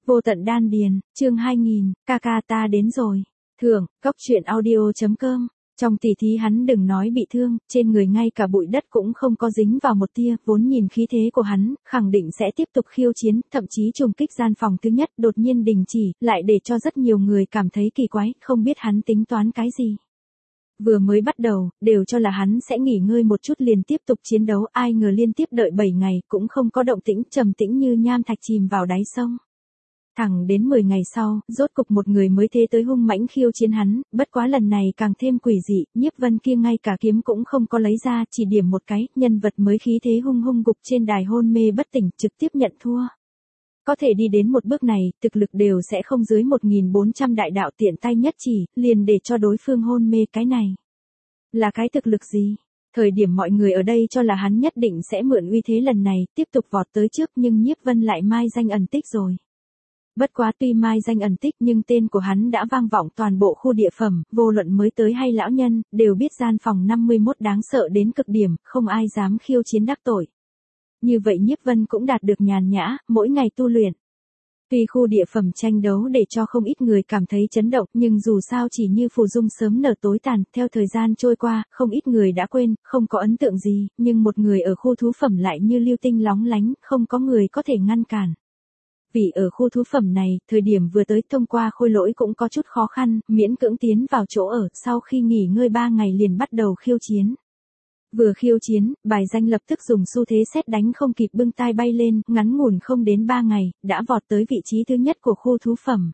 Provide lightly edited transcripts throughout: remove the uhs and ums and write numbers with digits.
Vô tận đan điền, chương 2000, ca ca ta đến rồi. Thưởng, cốc truyện audio.com. Trong tỉ thí hắn đừng nói bị thương, trên người ngay cả bụi đất cũng không có dính vào một tia, vốn nhìn khí thế của hắn, khẳng định sẽ tiếp tục khiêu chiến, thậm chí trùng kích gian phòng thứ nhất đột nhiên đình chỉ, lại để cho rất nhiều người cảm thấy kỳ quái, không biết hắn tính toán cái gì. Vừa mới bắt đầu, đều cho là hắn sẽ nghỉ ngơi một chút liền tiếp tục chiến đấu, ai ngờ liên tiếp đợi 7 ngày, cũng không có động tĩnh, trầm tĩnh như nham thạch chìm vào đáy sông. Thẳng đến 10 ngày sau, rốt cục một người mới thế tới hung mãnh khiêu chiến hắn, bất quá lần này càng thêm quỷ dị, Nhiếp Vân kia ngay cả kiếm cũng không có lấy ra, chỉ điểm một cái, nhân vật mới khí thế hung hung gục trên đài hôn mê bất tỉnh, trực tiếp nhận thua. Có thể đi đến một bước này, thực lực đều sẽ không dưới 1400 đại đạo, tiện tay nhất chỉ, liền để cho đối phương hôn mê. Cái này là cái thực lực gì? Thời điểm mọi người ở đây cho là hắn nhất định sẽ mượn uy thế lần này, tiếp tục vọt tới trước, nhưng Nhiếp Vân lại mai danh ẩn tích rồi. Bất quá tuy mai danh ẩn tích nhưng tên của hắn đã vang vọng toàn bộ khu địa phẩm, vô luận mới tới hay lão nhân, đều biết gian phòng 51 đáng sợ đến cực điểm, không ai dám khiêu chiến đắc tội. Như vậy Nhiếp Vân cũng đạt được nhàn nhã, mỗi ngày tu luyện. Tuy khu địa phẩm tranh đấu để cho không ít người cảm thấy chấn động, nhưng dù sao chỉ như phù dung sớm nở tối tàn, theo thời gian trôi qua, không ít người đã quên, không có ấn tượng gì, nhưng một người ở khu thú phẩm lại như lưu tinh lóng lánh, không có người có thể ngăn cản. Vì ở khu thú phẩm này, thời điểm vừa tới thông qua khôi lỗi cũng có chút khó khăn, miễn cưỡng tiến vào chỗ ở, sau khi nghỉ ngơi 3 ngày liền bắt đầu khiêu chiến. Vừa khiêu chiến, bài danh lập tức dùng xu thế sét đánh không kịp bưng tai bay lên, ngắn ngủn không đến 3 ngày, đã vọt tới vị trí thứ nhất của khu thú phẩm.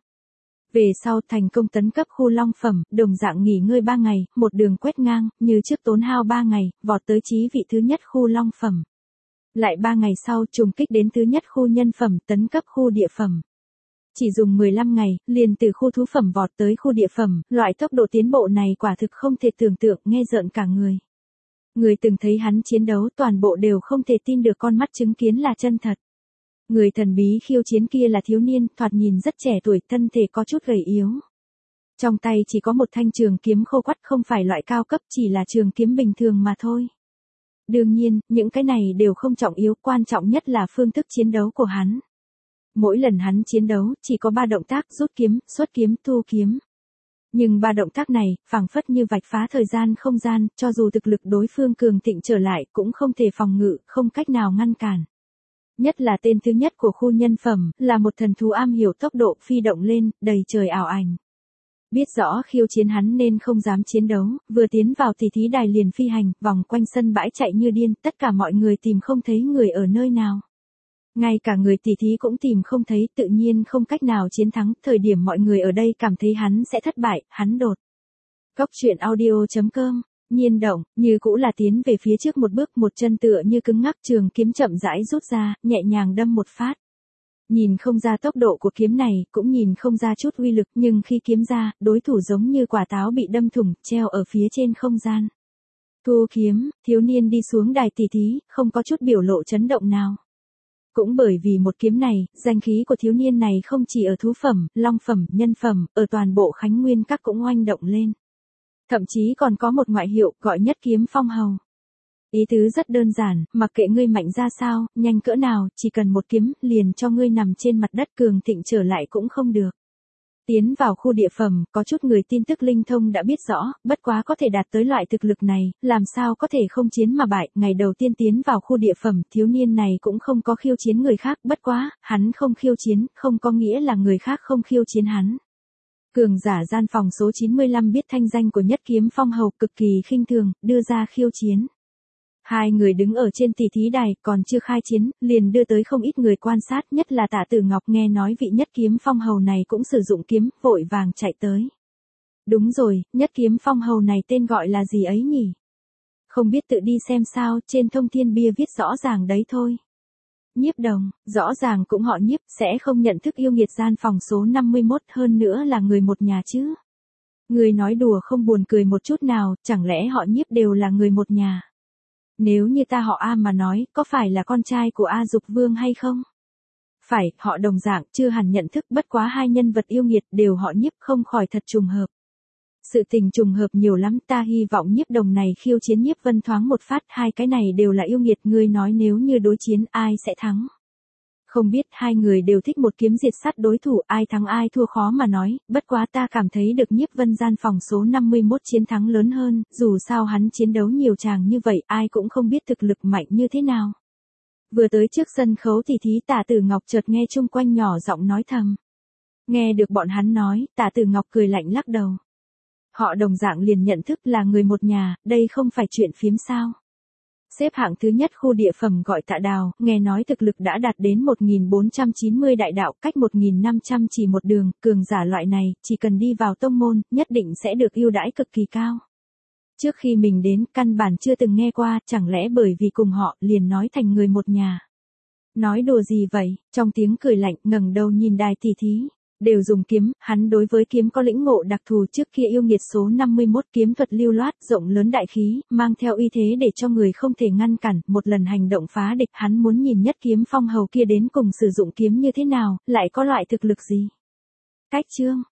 Về sau thành công tấn cấp khu long phẩm, đồng dạng nghỉ ngơi 3 ngày, một đường quét ngang, như trước tốn hao 3 ngày, vọt tới chí vị thứ nhất khu long phẩm. Lại 3 ngày sau trùng kích đến thứ nhất khu nhân phẩm, tấn cấp khu địa phẩm. Chỉ dùng 15 ngày, liền từ khu thú phẩm vọt tới khu địa phẩm, loại tốc độ tiến bộ này quả thực không thể tưởng tượng, nghe rợn cả người. Người từng thấy hắn chiến đấu toàn bộ đều không thể tin được con mắt chứng kiến là chân thật. Người thần bí khiêu chiến kia là thiếu niên, thoạt nhìn rất trẻ tuổi, thân thể có chút gầy yếu. Trong tay chỉ có một thanh trường kiếm khô quắt, không phải loại cao cấp, chỉ là trường kiếm bình thường mà thôi. Đương nhiên, những cái này đều không trọng yếu, quan trọng nhất là phương thức chiến đấu của hắn. Mỗi lần hắn chiến đấu, chỉ có 3 động tác: rút kiếm, xuất kiếm, thu kiếm. Nhưng 3 động tác này, phảng phất như vạch phá thời gian không gian, cho dù thực lực đối phương cường thịnh trở lại, cũng không thể phòng ngự, không cách nào ngăn cản. Nhất là tên thứ nhất của khu nhân phẩm, là một thần thú am hiểu tốc độ, phi động lên, đầy trời ảo ảnh. Biết rõ khiêu chiến hắn nên không dám chiến đấu, vừa tiến vào tỉ thí đài liền phi hành, vòng quanh sân bãi chạy như điên, tất cả mọi người tìm không thấy người ở nơi nào. Ngay cả người tỉ thí cũng tìm không thấy, tự nhiên không cách nào chiến thắng, thời điểm mọi người ở đây cảm thấy hắn sẽ thất bại, hắn đột. Cốc truyện audio.com, nhiên động, như cũ là tiến về phía trước một bước, một chân tựa như cứng ngắc, trường kiếm chậm rãi rút ra, nhẹ nhàng đâm một phát. Nhìn không ra tốc độ của kiếm này, cũng nhìn không ra chút uy lực, nhưng khi kiếm ra, đối thủ giống như quả táo bị đâm thủng, treo ở phía trên không gian. Thu kiếm, thiếu niên đi xuống đài tỉ thí, không có chút biểu lộ chấn động nào. Cũng bởi vì một kiếm này, danh khí của thiếu niên này không chỉ ở thú phẩm, long phẩm, nhân phẩm, ở toàn bộ Khánh Nguyên các cũng oanh động lên. Thậm chí còn có một ngoại hiệu, gọi nhất kiếm phong hầu. Ý tứ rất đơn giản, mặc kệ ngươi mạnh ra sao, nhanh cỡ nào, chỉ cần một kiếm, liền cho ngươi nằm trên mặt đất, cường thịnh trở lại cũng không được. Tiến vào khu địa phẩm, có chút người tin tức linh thông đã biết rõ, bất quá có thể đạt tới loại thực lực này, làm sao có thể không chiến mà bại. Ngày đầu tiên tiến vào khu địa phẩm, thiếu niên này cũng không có khiêu chiến người khác, bất quá, hắn không khiêu chiến, không có nghĩa là người khác không khiêu chiến hắn. Cường giả gian phòng số 95 biết thanh danh của nhất kiếm phong hầu, cực kỳ khinh thường, đưa ra khiêu chiến. Hai người đứng ở trên tỉ thí đài, còn chưa khai chiến, liền đưa tới không ít người quan sát, nhất là Tạ Tử Ngọc nghe nói vị nhất kiếm phong hầu này cũng sử dụng kiếm, vội vàng chạy tới. Đúng rồi, nhất kiếm phong hầu này tên gọi là gì ấy nhỉ? Không biết tự đi xem sao, trên thông thiên bia viết rõ ràng đấy thôi. Nhiếp Đồng, rõ ràng cũng họ Nhiếp, sẽ không nhận thức yêu nghiệt gian phòng số 51, hơn nữa là người một nhà chứ. Người nói đùa không buồn cười một chút nào, chẳng lẽ họ Nhiếp đều là người một nhà? Nếu như ta họ A mà nói, có phải là con trai của A Dục Vương hay không? Phải, họ đồng dạng, chưa hẳn nhận thức, bất quá hai nhân vật yêu nghiệt đều họ Nhiếp, không khỏi thật trùng hợp. Sự tình trùng hợp nhiều lắm, ta hy vọng Nhiếp Đồng này khiêu chiến Nhiếp Vân thoáng một phát, hai cái này đều là yêu nghiệt, ngươi nói nếu như đối chiến ai sẽ thắng? Không biết hai người đều thích một kiếm diệt sát đối thủ, ai thắng ai thua khó mà nói, bất quá ta cảm thấy được Nhiếp Vân Gian phòng số 51 chiến thắng lớn hơn, dù sao hắn chiến đấu nhiều chàng như vậy, ai cũng không biết thực lực mạnh như thế nào. Vừa tới trước sân khấu thì thí Tả Tử Ngọc chợt nghe chung quanh nhỏ giọng nói thầm. Nghe được bọn hắn nói, Tả Tử Ngọc cười lạnh lắc đầu. Họ đồng dạng liền nhận thức là người một nhà, đây không phải chuyện phiếm sao. Xếp hạng thứ nhất khu địa phẩm gọi Tạ Đào, nghe nói thực lực đã đạt đến 1490 đại đạo, cách 1500 chỉ một đường, cường giả loại này, chỉ cần đi vào tông môn, nhất định sẽ được ưu đãi cực kỳ cao. Trước khi mình đến, căn bản chưa từng nghe qua, chẳng lẽ bởi vì cùng họ, liền nói thành người một nhà. Nói đùa gì vậy, trong tiếng cười lạnh, ngẩng đầu nhìn đài tỷ thí. Đều dùng kiếm, hắn đối với kiếm có lĩnh ngộ đặc thù, trước kia yêu nghiệt số 51 kiếm thuật lưu loát, rộng lớn đại khí, mang theo uy thế để cho người không thể ngăn cản, một lần hành động phá địch, hắn muốn nhìn Nhất Kiếm Phong hầu kia đến cùng sử dụng kiếm như thế nào, lại có loại thực lực gì. Cách chương